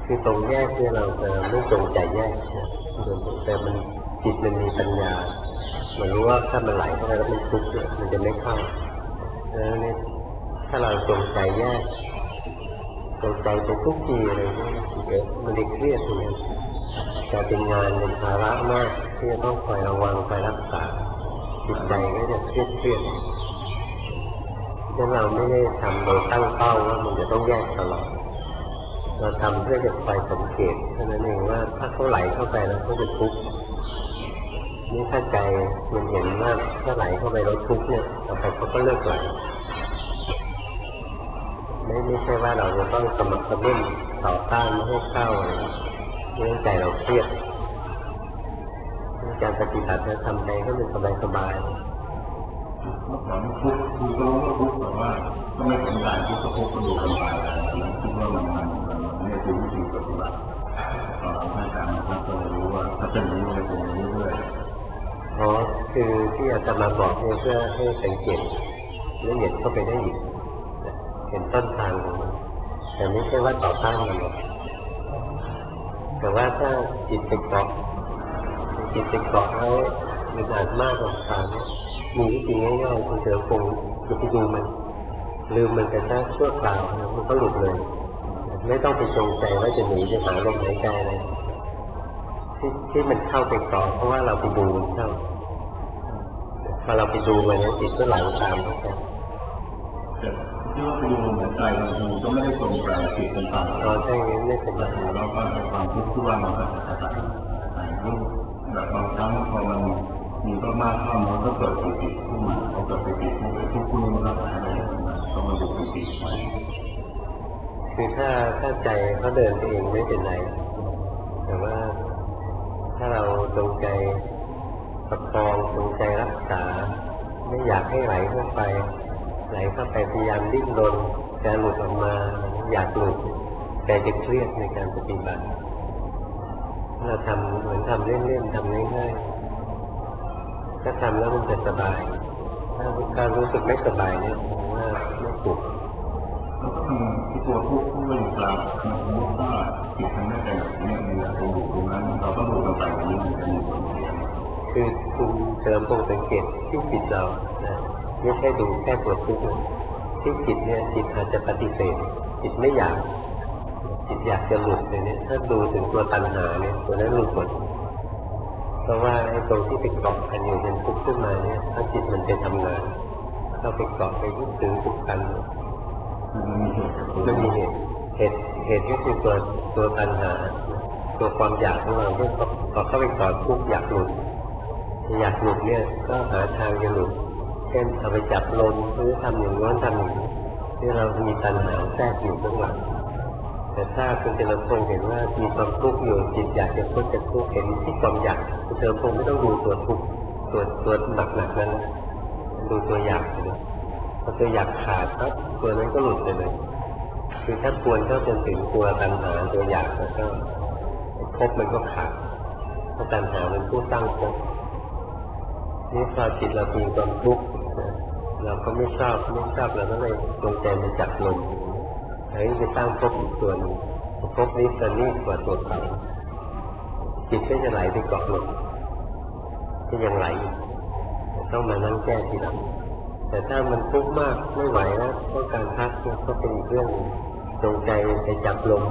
คือตรงแยกที่เราจะไม่จงใจแยกแต่มันจิตมันมีปัญญามันรู้ว่าถ้ามันไหลเข้าไปแล้วมันทุกข์มันจะไม่เข้าแล้วนี่ถ้าเราจงใจแยกจงใจไปทุกทีอะไรนี่เดี๋ยวมันได้เครียดอย่างนี้จะเป็นงานเป็นภาระมากที่จะต้องคอยระวังคอยรักษาจิตใจก็จะเครียดเพราะเราไม่ได้ทำโดยตั้งเป้าว่ามันจะต้องแยกตลอดเราทำเพื่อจะคอยสังเกตเท่านั้นเองว่าถ้าเขาไหลเข้าไปแล้วเขาจะทุกข์นี่ถ้าใจมันเห็นว่าถ้าไหลเข้าไปแล้วทุกข์เนี่ยต่อไปเขาก็เลิกไหลไม่ใช่ว่าเราจะต้องสมัครสมุนต่อต้านไม่ให้เข้าอะไรเรื่องใจเราเครียดการปฏิบัติจะทำใจให้มันสบายเมื่อก่อนทุกข์คือก็รู้ว่าทุกข์แต่ว่าก็ไม่สนใจทุกข์กับทุกข์ก็ดูกันไปแล้วคิดว่ามันไม่คือวิธีปฏิบัติท่านอาจารย์นะครับก็เลยรู้ว่าถ้าเป็นอย่างนี้มันเป็นอย่างนี้ด้วยคือที่อาจารย์มาบอกเนี่ยเพื่อให้สังเกตละเอียดเข้าไปได้อีกเห็นต้นทางของมันแต่ไม่ใช่ว่าต่อต้านมันหรอกแต่ว่าถ้าจิตไปเกาะแล้วมันอาจมากกว่าทางมีวิธีง่ายๆคุณเจอคงจะไปดูมันลืมมันไปแค่ชั่วคราวมันก็หลุดเลยไม่ต้องไปจงใจว่าจะหนีจะหาลมหายใจอะไรที่มันเข้าไปเกาะเพราะว่าเราไปดูมันเข้าพอเราไปดูมันเนี่ยจิตก็ไหลตามไปที่ว่าไปดูลมหายใจมันก็ไม่ได้ตรงใจจิตเป็นตามใช่งั้นไม่เป็นไรแล้วก็ความทุกข์ที่ว่ามันก็จะหายแบบบางครั้งพอมันมีก็มากเข้ามันก็เกิดปิติขึ้นมาพอเกิดปิติมันก็ทุกข์มันก็หายไปต้องมาดูปิติไว้คือถ้าใจเขาเดินเองไม่เป็นไรแต่ว่าถ้าเราจงใจประคองจงใจรักษาไม่อยากให้ไหลเข้าไปพยายามดิ้นรนจะหลุดออกมาอยากหลุดแต่จะเครียดในการปฏิบัติเราทำเหมือนทำเล่นๆทำง่ายๆถ้าทำแล้วมันจะสบายถ้าการรู้สึกไม่สบายเนี่ยผมว่าไม่ถูกที่ตัวทุกข์ที่อยู่กลางมันสมมติว่าจิตมันไม่เป็นแบบนี้มีอะไรอยู่ตรงนั้นเราต้องดูกันไปอย่างนี้มันจะมีความเสี่ยงคือคุณเสริมตรงสังเกตที่จิตเราไม่ใช่ดูแค่ตัวทุกข์ที่จิตเนี่ยจิตอาจจะปฏิเสธจิตไม่อยากจิตอยากจะหลุดเลยเนี่ยถ้าดูถึงตัวตัณหาเนี่ยตัวนั้นหลุดหมดเพราะว่าไอ้ตรงที่ไปเกาะกันอยู่เป็นทุกข์ขึ้นมาเนี่ยถ้าจิตมันไปทำงานเข้าไปเกาะไปยึดถือทุกข์กันมันมีเหตุก็คือตัวตัณหาตัวความอยากของเราเมื่อเข้าไปเกาะทุกข์อยากหลุดเนี่ยก็หาทางจะหลุดเช่นเอาไปจับลมหรือทำอย่างนั้นทำอย่างนี้ที่เรามีตัณหาแทรกอยู่ข้างหลังแต่ถ้าคุณเจริญพงษ์เห็นว่ามีความทุกข์อยู่จิตอยากจะพ้นจากทุกข์เห็นที่ความอยากคุณเจริญพงษ์ไม่ต้องดูตัวทุกข์ตัวหนักนั้นดูตัวอยากเลยพอตัวอยากขาดปั๊บตัวนั้นก็หลุดไปเลยคือถ้าควรเข้าจนถึงตัวตัณหาตัวอยากแล้วก็ภพมันก็ขาดเพราะตัณหามันผู้สร้างภพนี่พอจิตเรามีความทุกข์เราก็ไม่ชอบเราก็เลยจงใจมาจับลมให้ไปสร้างภพอีกตัวนึงภพนี้จะนิ่งกว่าตัวเก่าจิตก็จะไหลไปเกาะลมก็ยังไหลต้องมานั่งแก้ทีหลังแต่ถ้ามันทุกข์มากไม่ไหวแล้วต้องการพักก็เป็นอีกเรื่องจงใจไปจับลม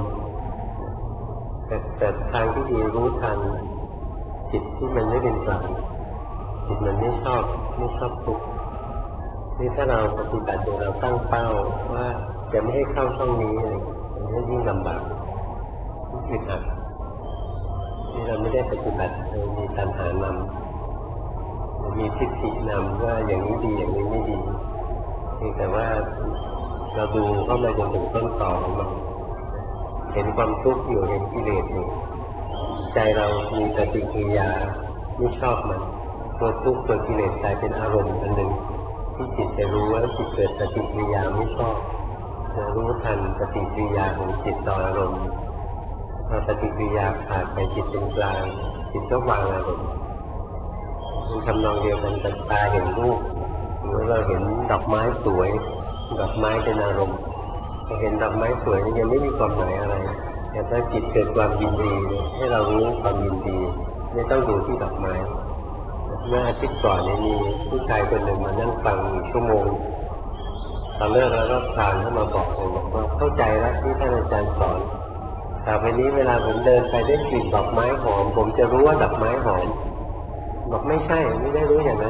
แต่ทางที่ดีรู้ทันจิตที่มันไม่เป็นกลางจิตมันไม่ชอบทุกข์นี่ถ้าเราปฏิบัติเราตั้งเป้าว่าจะไม่ให้เข้าช่องนี้เลยมันก็ยิ่งลำบากอึดอัดนี่เราไม่ได้ปฏิบัติมีตัณหานำมีทิฏฐินำว่าอย่างนี้ดีอย่างนี้ไม่ดีแต่ว่าเราดูเข้ามาจนถึงต้นตอของมันเห็นความทุกข์อยู่เห็นกิเลสอยู่ใจเรามีปฏิกิริยาไม่ชอบมันตัวทุกข์ตัวกิเลสกลายเป็นอารมณ์อันหนึ่งที่จิตจะรู้ว่าจิตเกิดปฏิกิริยาไม่ชอบจะรู้ทันปฏิกิริยาของจิตต่ออารมณ์พอปฏิกิริยาขาดไปจิตเป็นกลางจิตก็วางอารมณ์มันทำนองเดียวกันกับตาเห็นรูปเมื่อเราเห็นดอกไม้สวยดอกไม้เป็นอารมณ์พอเห็นดอกไม้สวยยังไม่มีความหมายอะไรแต่ถ้าจิตเกิดความยินดีให้เรารู้ความยินดีไม่ต้องดูที่ดอกไม้เมื่ออาทิตย์ก่อนมีผู้ชายคนหนึ่งมานั่งฟังอีกชั่วโมงตอนเลิกแล้วก็พานเข้ามาบอกผมบอกว่าเข้าใจแล้วที่ท่านอาจารย์สอนต่อไปนี้เวลาผมเดินไปได้กลิ่นดอกไม้หอมผมจะรู้ว่าดอกไม้หอมบอกไม่ใช่ไม่ได้รู้อย่างนั้น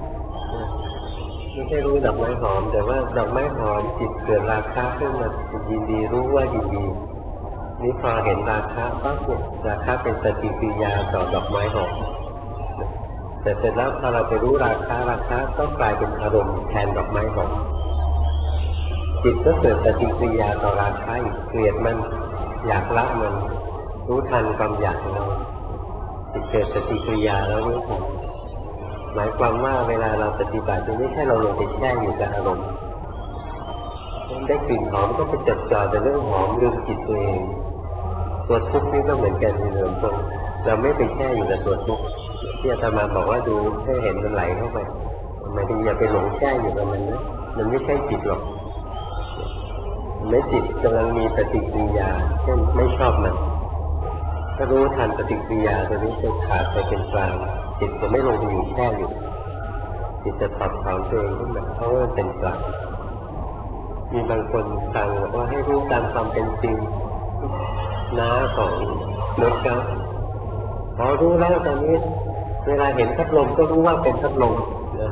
ไม่ใช่รู้ดอกไม้หอมแต่ว่าดอกไม้หอมจิตเกิดราคะขึ้นมายินดีรู้ว่ายินดีนี่พอเห็นราคะปั๊บเนี่ยราคะเป็นปฏิกิริยาต่อดอกไม้หอมแต่เสร็จแล้วพอเราไปรู้ราคะก็กลายเป็นอารมณ์แทนดอกไม้หอมจิตก็เกิดปฏิกิริยาต่อราคะอีกเกลียดมันอยากละมันรู้ทันความอยากของเราจิตเกิดปฏิกิริยาแล้วรู้ทันหมายความว่าเวลาเราปฏิบัติไม่ใช่เราลงไปแช่อยู่กับอารมณ์ได้กลิ่นหอมก็ไปจดจ่อแต่เรื่องหอมลืมจิตตัวเองตัวทุกข์นี่ก็เหมือนกันในเรื่องตรงเราไม่ไปแช่อยู่กับตัวทุกข์ที่อาตมาบอกว่าดูให้เห็นมันไหลเข้าไปหมายถึงอย่าไปหลงแช่อยู่กับมันนะมันไม่ใช่จิตหรอกไม่จิตกำลังมีปฏิกิริยาเช่นไม่ชอบมันถ้ารู้ทันปฏิกิริยาตัวนี้จะขาดไปเป็นกลางจิตจะไม่ลงไปอยู่แช่อยู่จิตจะถอดถอนตัวเองขึ้นมาเพราะว่าเป็นกลางมีบางคนสั่งบอกว่าให้รู้ตามความเป็นจริงน้าของนกครับพอรู้แล้วตอนนี้เวลาเห็นพัดลมก็รู้ว่าเป็นพัดลม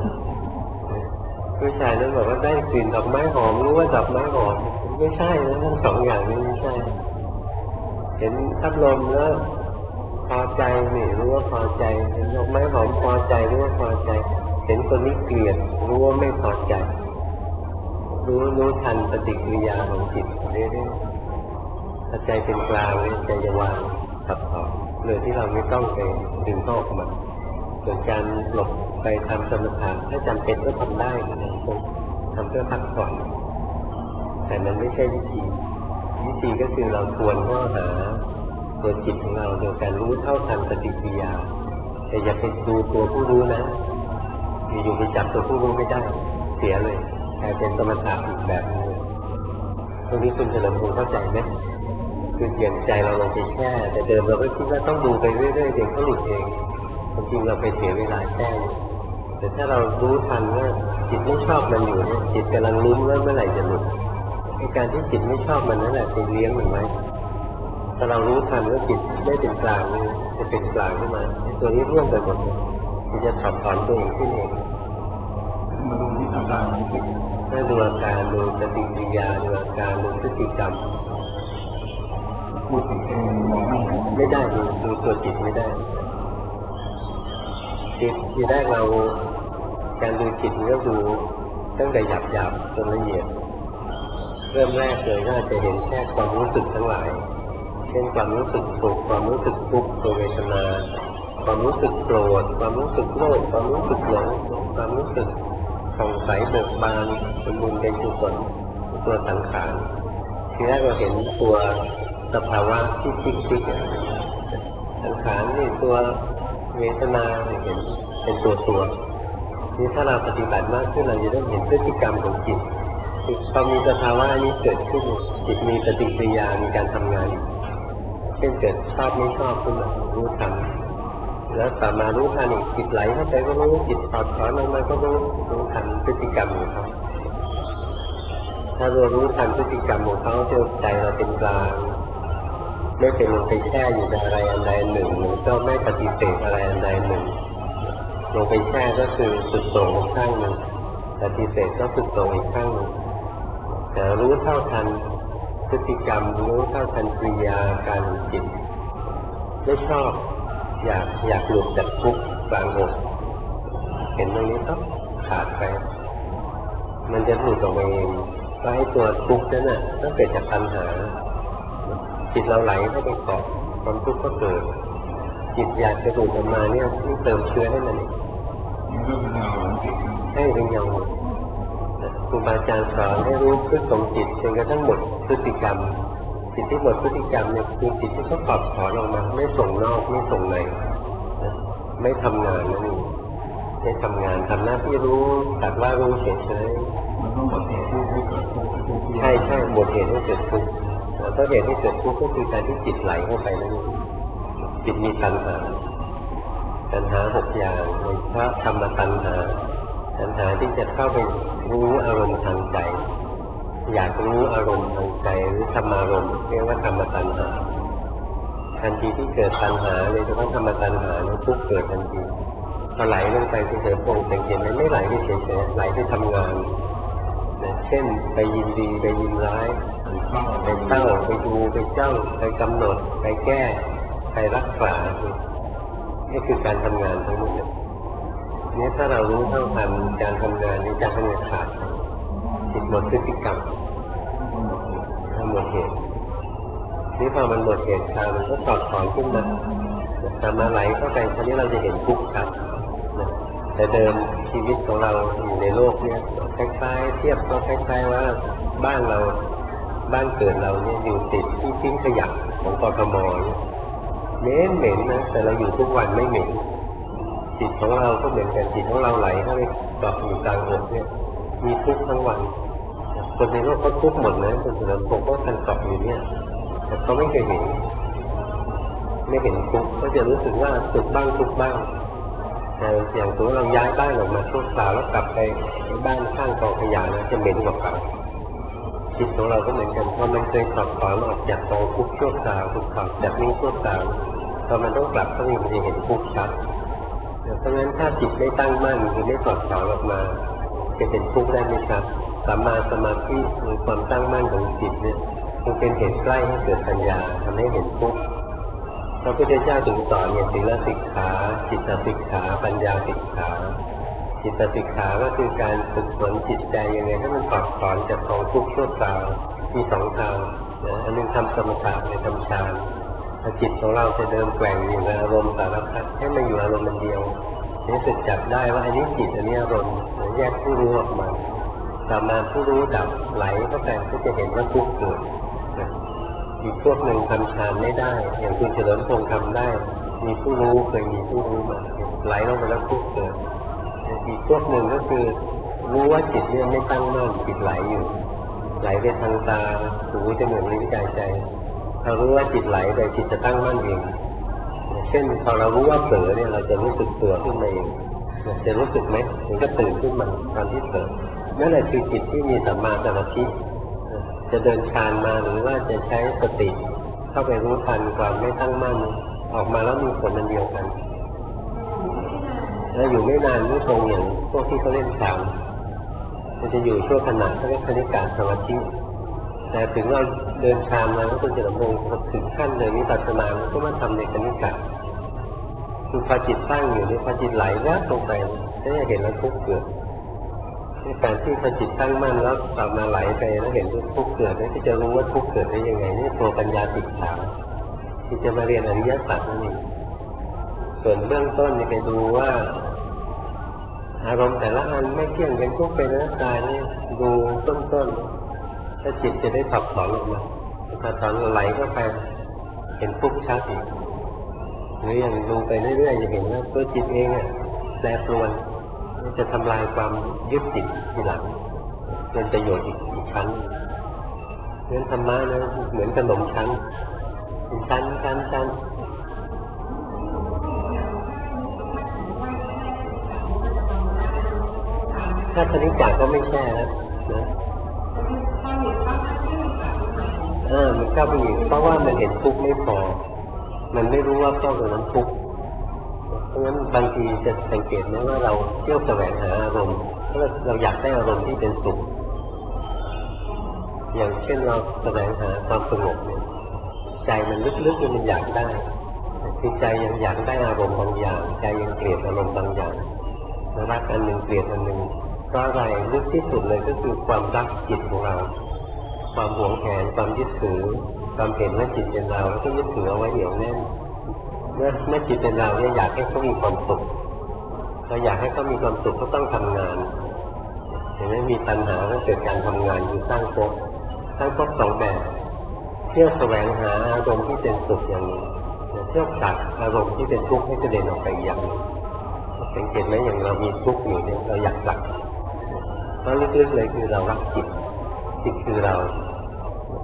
ผู้ชายนั้นบอกว่าได้กลิ่นดอกไม้หอมรู้ว่าดอกไม้หอมไม่ใช่นะทั้งสองอย่างนี้ไม่ใช่เห็นพัดลมแล้วพอใจนี่รู้ว่าพอใจเห็นดอกไม้หอมพอใจรู้ว่าพอใจเห็นคนนี้เกลียดรู้ว่าไม่พอใจรู้ทันปฏิกิริยาของจิตเรื่อยๆถ้าใจเป็นกลางใจจะวางตัดถอนโดยที่เราไม่ต้องไปดึงเข้าออกมาส่วนการหลบไปทำสมถะถ้าจำเป็นก็ทำได้ทำเพื่อพักผ่อนแต่มันไม่ใช่วิธีก็คือเราควรเข้าหาตัวจิตของเราโดยการรู้เท่าทันปฏิกิริยาแต่อย่าไปดูตัวผู้รู้นะอยู่ไปจับตัวผู้รู้ไม่ได้เสียเลยกลายเป็นสมถะอีกแบบนึงตรงนี้คุณเฉลิมพงษ์เข้าใจไหมคือเปลี่ยนใจเราลงไปแช่แต่เดิมเราก็คิดว่าต้องดูไปเรื่อยๆเดี๋ยวเขาหลุดเองจริงเราไปเสียเวลาแช่แต่ถ้าเรารู้ทันว่าจิตไม่ชอบมันอยู่เนี่ยจิตกำลังลุ้นว่าเมื่อไหร่จะหลุดการที่จิตไม่ชอบมันนั่นแหละเป็นเลี้ยงมันไว้ถ้าเรารู้ทันว่าจิตไม่เป็นกลางจะเป็นกลางขึ้นมาตัวนี้ร่วงไปหมดมันจะถอดถอนตัวเองขึ้นเองมาดูที่อาการของจิตถ้าดูอาการดูปฏิกิริยาดูอาการดูพฤติกรรมพูดถึงเองมองไม่ได้ดูตัวจิตไม่ได้จิตที่ได้เราการดูจิตก็ดูตั้งแต่หยาบๆจนละเอียดเริ่มแรกเลยก็จะเห็นแค่ความรู้สึกทั้งหลายเช่นความรู้สึกสุขความรู้สึกทุกข์ตัวเวทนาความรู้สึกโกรธความรู้สึกโลภความรู้สึกหลงความรู้สึกผ่องใสเบิกบานเป็นบุญเป็นกุศลตัวสังขารทีแรกเราเห็นตัวสภาวะที่คิดสังขารนี่ตัวเวทนาเห็นเป็นตัวนี่ถ้าเราปฏิบัติมากขึ้นเราจะได้เห็นพฤติกรรมของจิตพอมีสภาวะนี้เกิดขึ้นจิตมีปฏิกิริยามีการทำงานเช่นเกิดชอบไม่ชอบขึ้นมารู้ทันแล้วต่อมารู้ทันอีกจิตไหลเข้าไปก็รู้จิตถอดถอนออกมาก็รู้ทันพฤติกรรมของเขาถ้าเรารู้ทันพฤติกรรมของเขาใจเราเป็นกลางไม่เป็นลงไปแช่อยู่ในอะไรอันใดหนึ่งหรือก็ไม่ปฏิเสธอะไรอันใดหนึ่งลงไปแช่ก็คือสุดโต่งข้างหนึ่งปฏิเสธก็สุดโต่งอีกข้างหนึ่งแต่รู้เท่าทันพฤติกรรมรู้เท่าทันกิริยาการจิตไม่ชอบอยากหลุดจากทุกข์กลางอกเห็นตรงนี้ก็ขาดไปมันจะหลุดออกมาเองก็ให้ตัวทุกข์นั้นน่ะก็เกิดจากปัญหาจิตเราไหลเข้าไปเกาะความทุกข์ก็เกิดจิตอยากจะหลุดออกมาเนี่ยนี่เติมเชื้อให้มันอีกให้เป็นเงาครูบาอาจารย์สอนให้รู้พฤติกรรมจิตจนกระทั่งหมดพฤติกรรมจิตที่หมดพฤติกรรมเนี่ยคือจิตที่เขาปรับถอนออกมาไม่ส่งนอกไม่ส่งในไม่ทำงานนั่นเองไม่ทำงานทำหน้าที่รู้ตัดว่ารู้เฉยๆใช่หมดเหตุให้เกิดทุกข์เพราะเหตุที่เกิดทุกข์ก็คือการที่จิตไหลเข้าไปนั่นเองจิตมีตัณหา6 อย่างในพระธรรมตัณหาที่จะเข้าไปรู้อารมณ์ทางใจอยากรู้อารมณ์ทางใจหรือธรรมารมณ์เรียกว่าธรรมตัณหาทันทีที่เกิดตัณหาเลยเฉพาะธรรมตัณหาเนี่ยทุกข์เกิดทันทีพอไหลลงไปที่เกิดโปร่งสังเกตไหมไม่ไหลไปเฉยๆไหลไปทำงานนะเช่นไปยินดีไปยินร้ายไปเศร้าไปดูไปจ้องไปกำหนดไปแก้ไปรักษานี่คือการทำงานทั้งหมดเนี่ยถ้าเรารู้เท่าทันการทำงานนี้จะทำงานขาดจิตหมดพฤติกรรมหมดเหตุนี่พอมันหมดเหตุการมันก็ตอดถอนขึ้นมาตามมาไหลเข้าไปคราวนี้เราจะเห็นทุกข์ชัดแต่เดิมชีวิตของเราอยู่ในโลกเนี่ยคล้ายๆเทียบก็คล้ายๆว่าบ้านเกิดเราเนี่ยอยู่ติดที่ทิ้งขยะของกทมเหม็นนะแต่เราอยู่ทุกวันไม่เหม็นจิตของเราก็เหมือนกันจิตของเราไหลเข้าไปเกาะอยู่กลางอกเนี่ยมีทุกข์ทั้งวันคนในโลกเขาทุกข์หมดนะคนสมัยผมก็ทันเกาะอยู่เนี่ยแต่เขาไม่เคยเห็นทุกข์ก็จะรู้สึกว่าสุขบ้างทุกข์บ้างแต่อย่างตัวเราย้ายบ้านออกมาชั่วคราวแล้วกลับไปบ้านข้างกองขยะนะจะเหม็นกว่าเก่าจิตของเราก็เหมือนกันพอมันเคยถอดถอนออกจากกองทุกข์ชั่วคราวทุกข์จากนี้ชั่วคราวพอมันต้องกลับเข้ามามันจะเห็นทุกข์ชัดเพราะฉะนั้นถ้าจิตไม่ตั้งมั่นคือไม่ถอดถอนออกมาจะเป็นทุกข์ได้ไหมครับสัมมาสมาธิหรือความตั้งมั่นของจิตเนี่ยมันเป็นเหตุใกล้ให้เกิดปัญญาทำให้เห็นทุกข์พระพุทธเจ้าถึงสอนเนี่ยศีลสิกขาจิตสิกขาปัญญาสิกขาจิตสิกขาก็คือการฝึกฝนจิตใจยังไงให้มันถอดถอนจากกองทุกข์ชั่วคราวมี2 ทางอันนึงทำสมถะในทำฌานจิตของเราจะเดินแกว่งอยู่ในอารมณ์สารพัดให้มันอยู่อารมณ์มันเดียวนี่สึกจับได้ว่าอันนี้จิตอันนี้อารมณ์แยกผู้รู้ออกมาต่อมาผู้รู้ดับไหลเข้าไปก็จะเห็นว่าทุกข์เกิดอีกพวกหนึ่งทำฌานไม่ได้อย่างคุณเฉลิมพงษ์ทำได้มีผู้รู้เคยมีผู้รู้มาไหลลงไปแล้วทุกข์เกิดอีกพวกหนึ่งก็คือรู้ว่าจิตเนี่ยไม่ตั้งมั่นจิตไหลอยู่ไหลไปทางตาหูจมูกลิ้นกายใจเรารู้ว่าจิตไหลแต่จิตจะตั้งมั่นเองเช่นพอเรารู้ว่าเผลอเนี่ยเราจะรู้สึกตัวขึ้นมาเองจะรู้สึกไหมถึงก็ตื่นขึ้นมาตอนที่เผลอนั่นแหละคือจิตที่มีสัมมาสมาธิจะเดินฌานมาหรือว่าจะใช้สติเข้าไปรู้ทันความไม่ตั้งมั่นออกมาแล้วมีผลอันเดียวกันแล้วอยู่ไม่นานไม่ตรงอย่างพวกที่เขาเล่นฌานมันจะอยู่ชั่วขณะเขาเรียกคณิกาสมาธิแต่ถึงเราเดินฌานมาแล้วคุณจะลงถึงขั้นเลยวิปัสสนาก็มาทำในคณิกาคือพอจิตตั้งอยู่นี่พอจิตไหลแวบลงไปก็จะเห็นแล้วทุกข์เกิดในการที่พอจิตตั้งมั่นแล้วกลับมาไหลไปแล้วเห็นทุกข์เกิดแล้วที่จะรู้ว่าทุกข์เกิดได้ยังไงนี่ตัวปัญญาสิกขาที่จะมาเรียนอริยสัจนั่นเองส่วนเบื้องต้นนี่ไปดูว่าอารมณ์แต่ละอันไม่เที่ยงเป็นทุกข์เป็นอนัตตานี่ดูต้นๆถ้าจิตจะได้ถอดถอนออกมาถ้าถอนไหลเข้าไปเห็นทุกข์ชัดอีกหรืออย่างดูไปเรื่อยๆจะเห็นว่าตัวจิตเองอ่ะแปรปรวนจะทำลายความยึดติดทีหลังเป็นประโยชน์อีกชั้นเพราะฉะนั้นธรรมะนะเหมือนขนมชั้นเป็นชั้นถ้าคณิกาก็ไม่แช่แล้วนะมันเข้าไปอีกเพราะว่ามันเห็นทุกข์ไม่พอมันไม่รู้ว่าเข้าตรงนั้นทุกข์เพราะฉะนั้นบางทีจะสังเกตไหมว่าเราเที่ยวแสวงหาอารมณ์เพราะเราอยากได้อารมณ์ที่เป็นสุขอย่างเช่นเราแสวงหาความสงบเนี่ยใจมันลึกๆมันอยากได้คือใจยังอยากได้อารมณ์บางอย่างใจยังเกลียดอารมณ์บางอย่างรักอันหนึ่งเกลียดอันหนึ่งเพราะอะไรลึกที่สุดเลยก็คือความรักจิตของเราความหวงแหนความยึดถือความเห็นว่าจิตเป็นเราแล้วก็ยึดถือเอาไว้เหนียวแน่นเมื่อจิตเป็นเราเนี่ยอยากให้เขามีความสุขเราอยากให้เขามีความสุขก็ต้องทำงานเห็นไหมมีตัณหาก็เกิดการทำงานคือสร้างภพ2 แบบเที่ยวแสวงหาอารมณ์ที่เป็นสุขอย่างนี้เที่ยวตัดอารมณ์ที่เป็นทุกข์ให้กระเด็นออกไปอย่างนี้สังเกตไหมอย่างเรามีทุกข์อยู่เนี่ยเราอยากตัดเพราะลึกๆเลยคือเรารักจิตคือเรา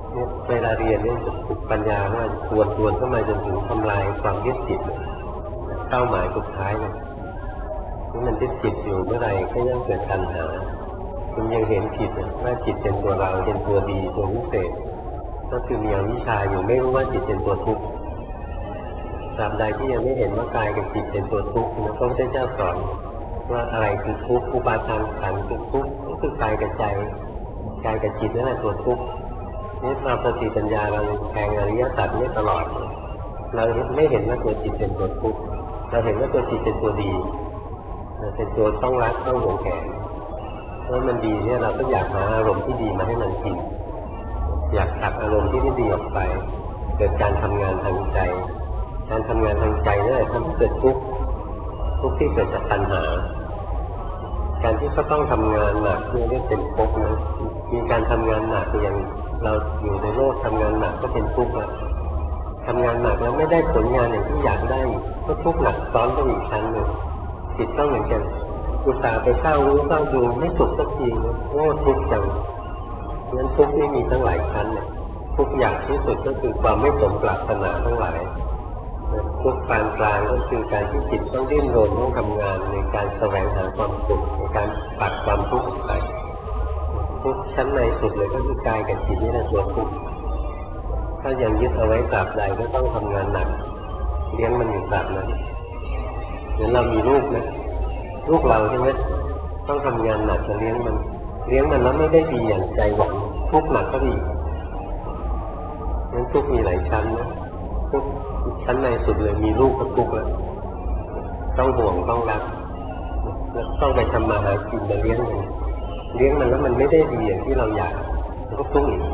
เวลาเรียนเนี่ยจะฝึกปัญญาว่าทวนเข้ามาจนถึงทำลายความยึดติดเป้าหมายสุดท้ายเนี่ยที่มันยึดติดอยู่เมื่อไหร่ก็ยังเกิดปัญหาคุณยังเห็นผิดว่าจิตเป็นตัวเราเป็นตัวดีตัววิเศษก็คือมีอวิชชาอยู่ไม่รู้ว่าจิตเป็นตัวทุกข์ตราบใดที่ยังไม่เห็นว่ากายกับจิตเป็นตัวทุกข์พระพุทธเจ้าสอนว่าอะไรคือทุกข์อุปาทานขันธ์คือทุกข์ก็คือกายกับใจกายกับจิตนั่นแหละตัวทุกข์นี่ความสติปัญญาเราแทงอริยสัจนี่ตลอดเราไม่เห็นว่าตัวจิตเป็นตัวทุกข์เราเห็นว่าตัวจิตเป็นตัวดีเป็นตัวต้องรักต้องหวงแหนเพราะมันดีเนี่ยเราก็อยากหาอารมณ์ที่ดีมาให้มันกินอยากตัดอารมณ์ที่ไม่ดีออกไปเกิดการทำงานทางใจการทำงานทางใจนั่นแหละทำให้เกิดทุกข์ที่เกิดจากตัณหาการที่เขาต้องทำงานหนักเรียกเป็นภพนะมีการทำงานหนักอย่างเราอยู่ในโลกทำงานหนักก็เป็นทุกข์ละทำงานหนักแล้วไม่ได้ผลงานอย่างที่อยากได้ก็ทุกข์หนักซ้อนไปอีกชั้นหนึ่งจิตต้องเหมือนกันอุตส่าห์ไปเฝ้ารู้เฝ้าดูไม่สุขสักทีโง่ทุกข์จังงั้นทุกข์ไม่มีทั้งหลายชั้นเนี่ยทุกอย่างที่สุดก็คือความไม่สมปรารถนาทั้งหลายทุกข์ปานกลางก็คือการที่จิตต้องดิ้นรนต้องทำงานในการแสวงหาความสุขในการปัดความทุกข์ออกไปทุกข์ชั้นในสุดเลยก็คือกายกับจิตนี่แหละตัวทุกข์ถ้ายังยึดเอาไว้ตราบใดก็ต้องทำงานหนักเลี้ยงมันอยู่ตราบนั้นเหมือนเรามีลูกนะลูกเราใช่ไหมต้องทำงานหนักจะเลี้ยงมันแล้วไม่ได้ดีอย่างใจหวังทุกข์หนักก็ดีงั้นทุกข์มีหลายชั้นนะทุกข์ชั้นในสุดเลยมีลูกก็ทุกข์แล้วต้องห่วงต้องรักต้องไปทำมาหากินมาเลี้ยงมันแล้วมันไม่ได้ดีอย่างที่เราอยากมันก็ทุกข์อีก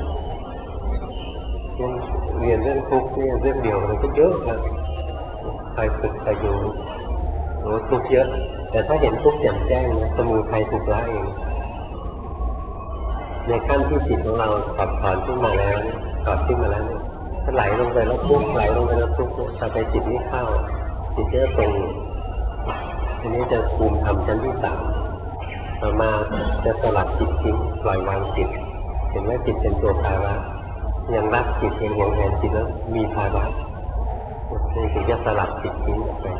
เรียนเรื่องทุกข์เนี่ยเรื่องเดียวมันก็เยอะนะใครฝึกใครดูโอ้ทุกข์เยอะแต่ถ้าเห็นทุกข์แจ่มแจ้งนะสมุทัยถูกละเองในขั้นที่จิตของเราถอนขึ้นมาแล้วถอนขึ้นมาแล้วเนี่ยถ้าไหลลงไปแล้วทุกข์ไหลลงไปแล้วทุกข์ถ้าไปจิตไม่เข้าจิตจะตรงทีนี้จะภูมิธรรมชั้นที่3ต่อมาจะสลัดจิตทิ้งปล่อยวางจิตเห็นว่าจิตเป็นตัวภาระยังรักจิตยังหวงแหนจิตแล้วมีภาระนี่คือจะสลัดจิตทิ้งออกไป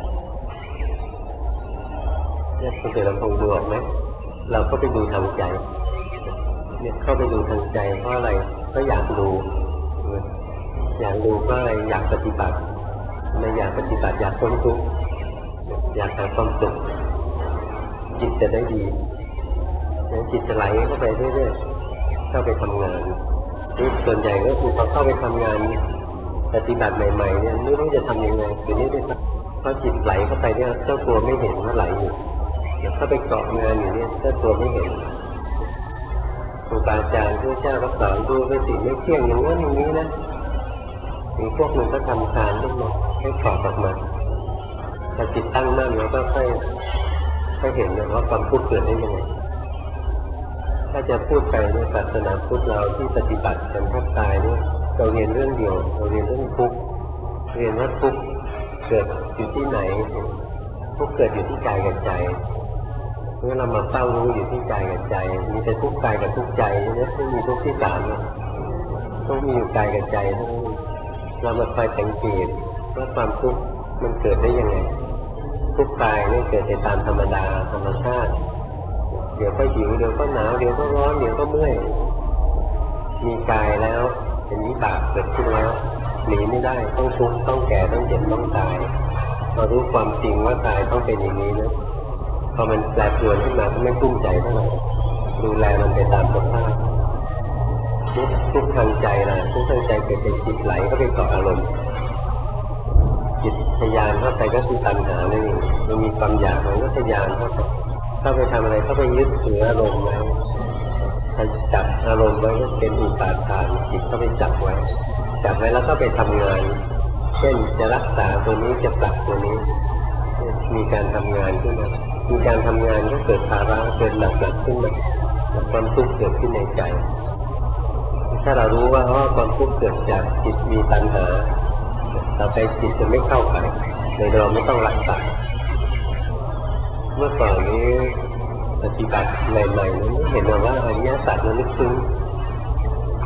เนี่ยคุณเกิดลำพงดูออกไหมเราก็ไปดูทางใจเนี่ยเข้าไปดูทางใจเพราะอะไรก็อยากดูเพราะอะไรอยากปฏิบัติไม่อยากปฏิบัติอยากพ้นทุกข์อยากหาความสุขจิตจะได้ดีจิตจะไหลเข้าไปเรื่อยๆเข้าไปทำงานนี่ส่วนใหญ่ก็คือพอเข้าไปทำงานปฏิบัติใหม่ๆเนี่ยไม่รู้จะทำยังไงคือนี่ได้เพราะจิตไหลเข้าไปเนี่ยเจ้าตัวไม่เห็นว่าไหลอยู่ถ้าไปเกาะงานอยู่เนี่ยเจ้าตัวไม่เห็นครูบาอาจารย์พระเจ้าก็สอนดูเป็นสิ่งไม่เที่ยงอย่างนั้นอย่างนี้นะมีพวกมันก็ทำทานขึ้นมาให้ถอดออกมาถ้าจิตตั้งมั่นแล้วก็ค่อยเห็นว่าความทุกข์เกิดได้ยังไงถ้าจะพูดไปในศาสนาพุทธเราที่ปฏิบัติกันแทบตายเนี่ยเราเรียนเรื่องเดียวเราเรียนเรื่องทุกข์เรียนว่าทุกข์เกิดอยู่ที่ไหนทุกข์เกิดอยู่ที่กายกับใจเมื่อเรามาเฝ้ารู้อยู่ที่กายกับใจมีแต่ทุกข์กายกับทุกข์ใจเนี่ยไม่มีทุกข์ที่3ต้องมีอยู่กายกับใจเท่านั้นเรามาคอยสังเกตว่าความทุกข์มันเกิดได้ยังไงทุกข์กายนี่เกิดในตามธรรมดาธรรมชาติเดี๋ยวก็หิวเดี๋ยวก็หนาวเดี๋ยวก็ร้อนเดี๋ยวก็เมื่อยมีกายแล้วเป็นวิบากเกิดขึ้นแล้วหนีไม่ได้ต้องทุกข์ต้องแก่ต้องเจ็บต้องตายเรารู้ความจริงว่าตายต้องเป็นอย่างนี้นะพอมันแปรปรวนขึ้นมาก็ไม่กุ้มใจเท่าไหร่ดูแลมันไปตามสภาพทุกทางใจนะทุกทางใจเกิดเป็นจิตไหลก็ไปเกาะอารมณ์จิตทะยานเข้าไปก็คือตัณหานั่นเองมันมีความอยากมันก็ทะยานเข้าไปทำอะไรเข้าไปยึดถืออารมณ์ไว้ถ้าจับอารมณ์ไว้ก็เป็นอุปาทานจิตเข้าไปจับไว้แล้วก็ไปทำงานเช่นจะรักษาตัวนี้จะปรับตัวนี้มีการทำงานขึ้นมามีการทำงานก็เกิดภาระเกิดหนักขึ้นมาความทุกข์เกิดขึ้นในใจถ้าเรารู้ว่าความทุกข์เกิดจากจิตมีตัณหาต่อไปจิตจะไม่เข้าไปเลยเราไม่ต้องรักษาเมื่อก่อนนี้ปฏิบัติใหม่ๆนั้นเห็นว่าอริยสัจมันลึกซึ้ง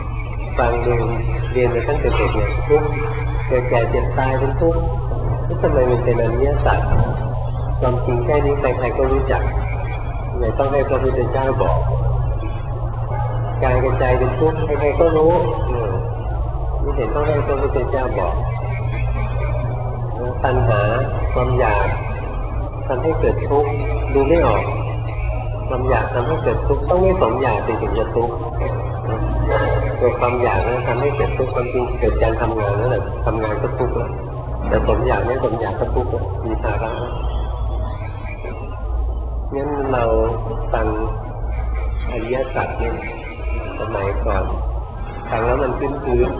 ฟังดูเรียนมาตั้งแต่เด็กเนี่ยทุกข์เกิดแก่เจ็บตายเป็นทุกข์แล้วทำไมมันเป็นอริยสัจความจริงแค่นี้ใครๆก็รู้จักไม่ต้องให้พระพุทธเจ้าบอกกายกับใจเป็นทุกข์ใครๆก็รู้ไม่เห็นต้องให้พระพุทธเจ้าบอกตัณหาความอยากทำให้เกิดทุกข์ดูไม่ออกความอยากทำให้เกิดทุกข์ต้องไม่สมอยากถึงจะทุกข์ตัวความอยากนั้นทำให้เกิดทุกข์ความจริงเกิดการทำงานนั่นแหละทำงานก็ทุกข์แล้วแต่สมอยากไม่สมอยากก็ทุกข์มีภาระงั้นเราฟังอริยสัจเนี่ยสมัยก่อนฟังแล้วมันพื้น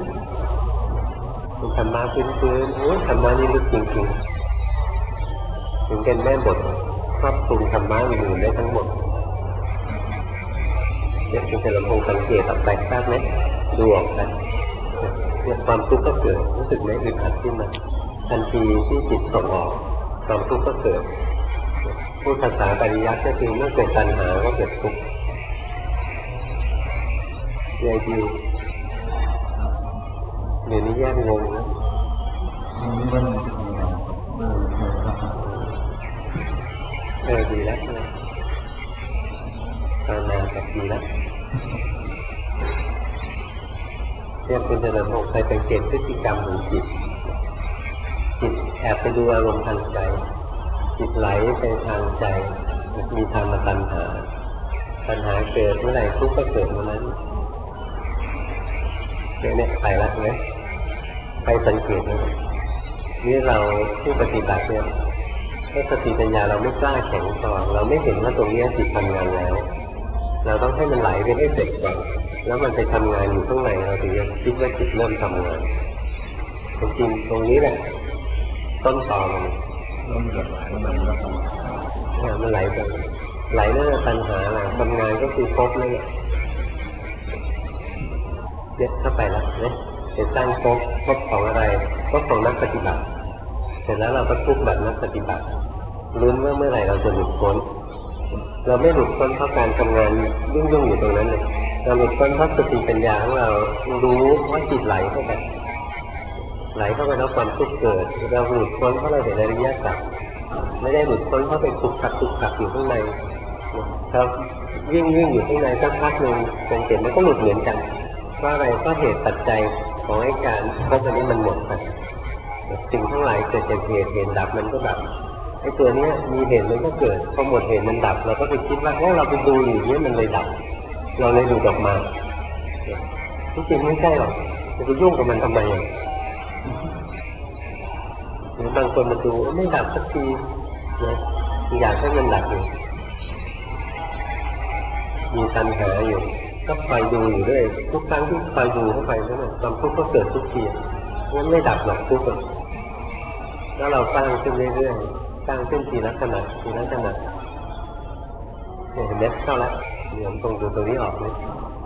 มันธรรมะพื้นธรรมะนี่ลึกจริงๆถึงกันแม่บทครอบคลุมธรรมะอื่นได้ทั้งหมดเนี่ยคุณจะลำพงสังเกตออกไปทราบไหมดูออกไปเนี่ยความทุกข์ก็เกิดรู้สึกไหมอึดอัดขึ้นมาทันทีที่จิตส่งออกความทุกข์ก็เกิดพูดภาษาปริยัติก็คือเมื่อเกิดตัณหาก็เกิดทุกข์เนี่ยดีเดี๋ยวนี้แยกงงนะดีแล้วตอนนานกับดีแล้วเนี่ยคุณจะนำออกไปสังเกตพฤติกรรมของจิตแอบไปดูอารมณ์ทางใจจิตไหลไปทางใจมีธรรมตัณหาเกิดเมื่อไหร่ทุกข์ก็เกิดเมื่อนั้นเนี่ยไปแล้วไหมไปสังเกตเลยนี่เราผู้ปฏิบัติเนี่ยถ้าสติปัญญาเราไม่กล้าแข็งพอเราไม่เห็นว่าตรงนี้จิตทำงานแล้วเราต้องให้มันไหลไปให้เสร็จก่อนแล้วมันไปทำงานอยู่ข้างในเราถึงจะคิดว่าจิตเริ่มทำงานจริงตรงนี้แหละต้นตอมันไหลไปนั่นแหละปัญหาแหละทำงานก็คือภพเลยเนี่ยเข้าไปแล้วเนี่ยจะสร้างภพของอะไรภพของนักปฏิบัติเสร็จแล้วเราก็ทุกข์แบบนักปฏิบัติลุ้นว่าเมื่อไหร่เราจะหลุดพ้นเราไม่หลุดพ้นเพราะการทำงานยุ่งอยู่ตรงนั้นเลยเราหลุดพ้นเพราะสติปัญญาของเรารู้ว่าจิตไหลเข้าไปแล้วความทุกข์เกิดเราหลุดพ้นเพราะเราเห็นอริยสัจไม่ได้หลุดพ้นเพราะเป็นทุกข์ขัดอยู่ข้างในเราวิ่งอยู่ข้างในสักพักหนึ่งเป็นเกณฑ์มันก็หลุดเหมือนกันเพราะอะไรก็เหตุปัจจัยของไอ้การพบอันนี้มันหมดไปสิ่งทั้งหลายเกิดจากเหตุดับมันก็ดับไอ้ตัวเนี้ยมีเหตุมันก็เกิดพอหมดเหตุมันดับเราก็ไปคิดว่าเราไปดูอยู่เนี่ยมันเลยดับเราเลยดูออกมาที่จริงไม่ใช่หรอกจะไปยุ่งกับมันทำไมหรือบางคนมาดูไม่ดับสักทีนะอยากให้มันดับอยู่มีตัณหาอยู่ก็คอยดูอยู่ด้วยทุกครั้งที่คอยดูเข้าไปนั่นแหละความทุกข์ก็เกิดทุกทีงั้นไม่ดับหรอกทุกข์แล้วเราสร้างขึ้นเรื่อยๆสร้างขึ้นทีละขณะเนี่ยเห็นไหมเข้าแล้วเดี๋ยวตรงนี้ออกเลย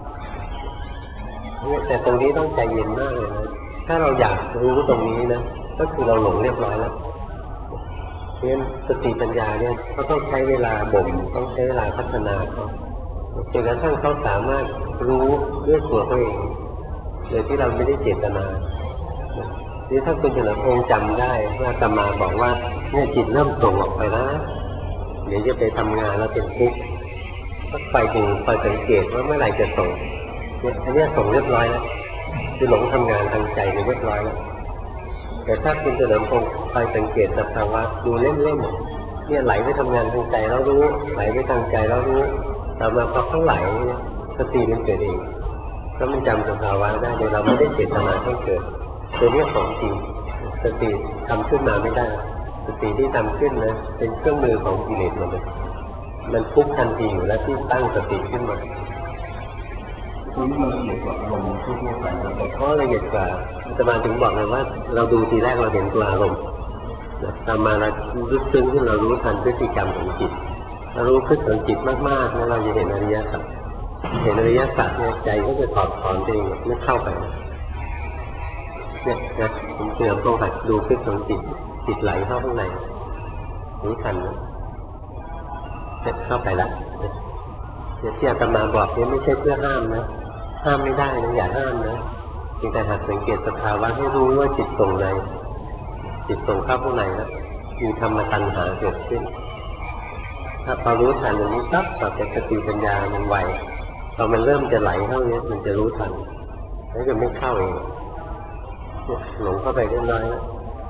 แต่ตรงนี้ต้องใจเย็นมากเลยนะถ้าเราอยากรู้ตรงนี้นะก็คือเราหลงเรียบร้อยแล้วเพราะฉะนั้นสติปัญญาเนี่ยเขาต้องใช้เวลาบ่มต้องใช้เวลาพัฒนาเขาจนกระทั่งเขาสามารถรู้ด้วยตัวเขาเองโดยที่เราไม่ได้เจตนานี่ถ้าคุณเฉลิมพงษ์จำได้ว่าอาตมาบอกว่าเนี่ยจิตเริ่มส่งออกไปแล้วเดี๋ยวจะไปทำงานแล้วเป็นทุกข์ก็ไปดูคอยสังเกตว่าเมื่อไหร่จะส่งเนี่ยอันนี้ส่งเรียบร้อยแล้วคือหลงทำงานทางใจเรียบร้อยแล้วแต่ถ้าคุณเฉลิมพงษ์คอยสังเกตสภาวะดูเล่นๆเนี่ยไหลไปทำงานทางใจแล้วรู้ไหลไปทางใจแล้วรู้ต่อมาพอเขาไหลสติมันเกิดเองแล้วมันจำสภาวะได้โดยเราไม่ได้เจตนาให้เกิดตัวนี้ของจริงสติทำขึ้นมาไม่ได้สติที่ทำขึ้นนะเป็นเครื่องมือของกิเลสหมดเลยมันทุกทันทีอยู่แล้วที่ตั้งสติขึ้นมาคือมันละเอียดกว่าอารมณ์ทั่วไปเพราะละเอียดกว่าอาตมาถึงบอกเลยว่าเราดูทีแรกเราเห็นตัวอารมณ์ตามมาเราลึกซึ้งขึ้นเรารู้ทันพฤติกรรมของจิตเรารู้พฤติกรรมจิตมากๆแล้วเราจะเห็นอริยสัจเนี่ยใจก็จะถอดถอนเองไม่เข้าไปเนี่ยนะผมเตือนต้องหัดดูพฤติกรรมจิตไหลเข้าข้างในรู้ทันเนี่ยเข้าไปละเนี่ยที่อาตมาบอกเนี่ยไม่ใช่เพื่อห้ามนะห้ามไม่ได้นะอย่าห้ามนะเพียงแต่หัดสังเกตสภาวะให้รู้ว่าจิตส่งในจิตส่งเข้าข้างในแล้วมีธรรมตัณหาเกิดขึ้นถ้าพอรู้ทันอย่างนี้ปั๊บต่อจากสติปัญญามันไวพอมันเริ่มจะไหลเข้าเนี้ยมันจะรู้ทันแล้วจะไม่เข้าเองหลงเข้าไปได้น้อยแล้ว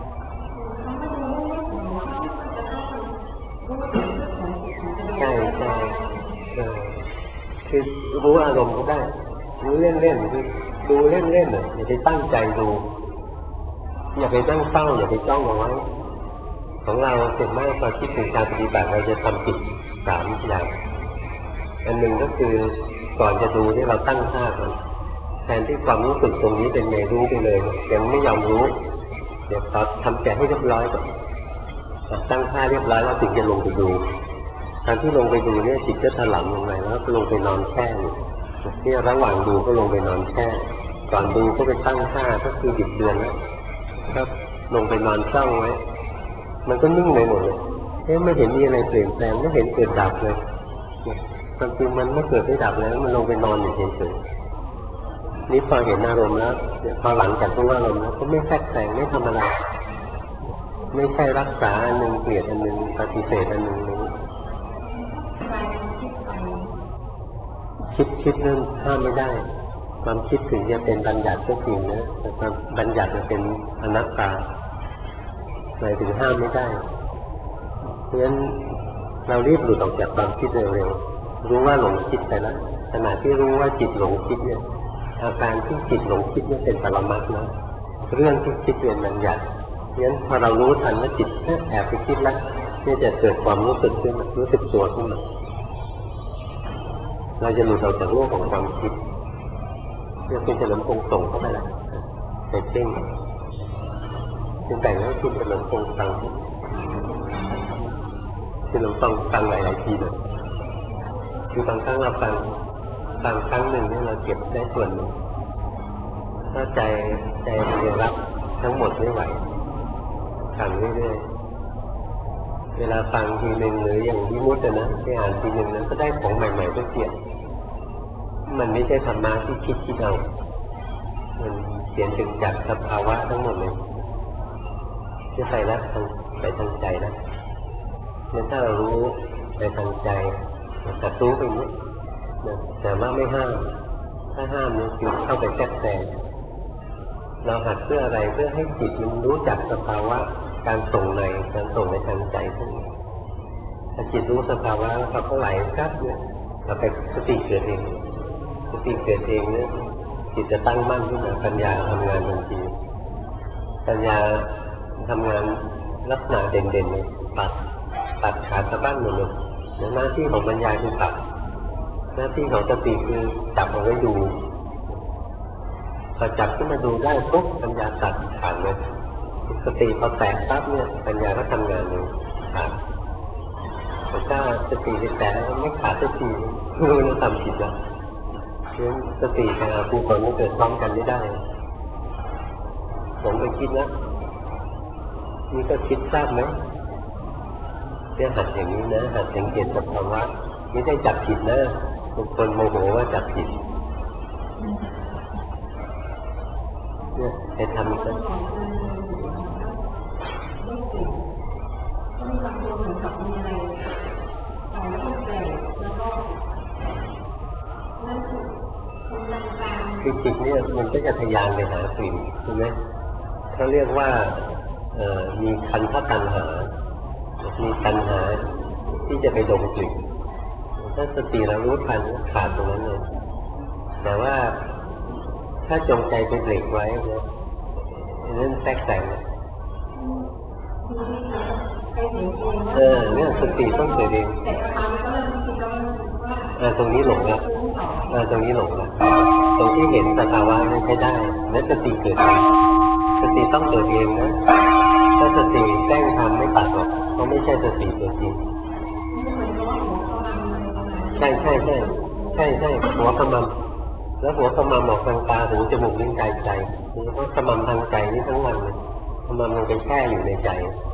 ใช่ใช่คือรู้อารมณ์ก็ได้รู้เล่นๆคือดูเล่นๆอย่าไปตั้งใจดูอย่าไปตั้งเป้าอย่าไปจ้องเอาไว้ของเราเสร็จมากพอคิดถึงการปฏิบัติเราจะทำผิด3 อย่างอันหนึ่งก็คือก่อนจะดูที่เราตั้งท่าก่อนแทนที่ความรู้สึกตรงนี้เป็นไงรู้ไปเลยยังไม่ยอมรู้เดี๋ยวพอทำใจให้เรียบร้อยก่อนตั้งท่าเรียบร้อยแล้วถึงจะลงไปดูตอนที่ลงไปดูเนี่ยจิตก็ถลำลงไปแล้วก็ลงไปนอนแช่เนี่ยระหว่างดูก็ลงไปนอนแช่ก่อนดูก็ไปตั้งท่าก็คือบิดเบือนแล้วก็ลงไปนอนจ้องไว้มันก็นิ่งไปหมดเลยไม่เห็นมีอะไรเปลี่ยนแปลงไม่เห็นเกิดดับเลยความจริงมันไม่เกิดไม่ดับแล้วมันลงไปนอนอยู่เฉยๆนี่พอเห็นอารมณ์แล้วพอหลังจากรู้อารมณ์แล้วก็ไม่แทรกแซงไม่ทำอะไรไม่ใช่รักษาอันหนึ่งเกลียดอันหนึ่งปฏิเสธอันหนึ่งคิดเรื่องห้ามไม่ได้ความคิดถึงจะเป็นบัญญัติก็จริงนะแต่ความบัญญัติจะเป็นอนัตตาหมายถึงห้ามไม่ได้เพราะฉะนั้นเรารีบหลุดออกจากความคิดเร็วๆรู้ว่าหลงคิดไปแล้วขณะที่รู้ว่าจิตหลงคิดเนี่ยอาการที่จิตหลงคิดนี่เป็นปรมัตถ์นะเรื่องที่คิดเป็นบัญญัติเพราะฉะนั้นพอเรารู้ทันว่าจิตแอบไปคิดแล้วนี่จะเกิดความรู้สึกขึ้นรู้สึกตัวขึ้นมาเราจะหลุดออกจากโลกของความคิดเรื่องคุณเฉลิมพงษ์ส่งเข้าไปแล้วเสร็จจริงจึงแต่งให้คุณเฉลิมพงษ์ฟังเฉลิมพงษ์ฟังหลายๆทีเลยคือบางครั้งเราฟังครั้งหนึ่งเนี่ยเราเก็บได้ส่วนหนึ่งถ้าใจมันจะรับทั้งหมดไม่ไหวฟังเรื่อยๆเวลาฟังทีหนึ่งหรืออย่างวิมุตตินะที่อ่านทีหนึ่งนั้นก็ได้ของใหม่ๆก็เกี่ยวมันไม่ใช่ธรรมะที่คิดเอามันเขียนถึงจากสภาวะทั้งหมดเลยจะไปแล้วไปทางใจนะงั้นถ้าเรารู้ไปทางใจแต่รู้ไปนี้แต่ว่าไม่ห้ามถ้าห้ามนี่คือเข้าไปแทรกแซงเราหัดเพื่ออะไรเพื่อให้จิตมันรู้จักสภาวะการส่งในการส่งในทางใจขึ้นถ้าจิตรู้สภาวะแล้วเขาไหลครับเนี่ยเราไปสติเกิดเองสติเกิดเองเนี่ยจิตจะตั้งมั่นขึ้นมาปัญญาทำงานทันทีปัญญาทำงานลักษณะเด่นๆเลยตัดขาดสะบั้นหมดเลยหน้าที่ของปัญญาคือตัดหน้าที่ของสติคือจับเอาไว้ดูพอจับขึ้นมาดูได้ปุ๊บปัญญาตัดขาดเลยสติพอแตกปั๊บเนี่ยปัญญาก็ทำงานเลยขาดถ้าสติแตกไม่ขาดสักทีรู้แล้วทำผิดแล้วเพราะสติกับผู้คนมันเกิดพร้อมกันไม่ได้ผมไปคิดนะนี่ก็คิดทราบไหมเรื่องหัดอย่างนี้นะหัดสังเกตสภาวะไม่ได้จับผิดนะบางคนโมโหว่าจับผิดเนี่ยไปทำกันคือจิตเนี่ยมันก็จะทะยานไปหากลิ่นใช่ไหมเขาเรียกว่ามีคันธตัณหามีตัณหาที่จะไปดมกลิ่นถ้าสติเรารู้ทันขาดตรงนั้นเลยแต่ว่าถ้าจงใจไปเบรกไว้เนี่ยนั่นแทรกแซงเนี่ยสติต้องเกิดเองตรงนี้หลงแล้วตรงนี้หลงแล้วตรงที่เห็นสภาวะนั้นใช้ได้และสติเกิดเองสติต้องเกิดเองนะถ้าสติแกล้งทำไม่ตัดหรอกเพราะไม่ใช่สติตัวจริงใช่หัวขมำแล้วหัวขมำออกทางตาหูจมูกลิ้นกายใจเพราะขมำทางใจนี่ทั้งวันเลยขมำลงไปแช่อยู่ในใจ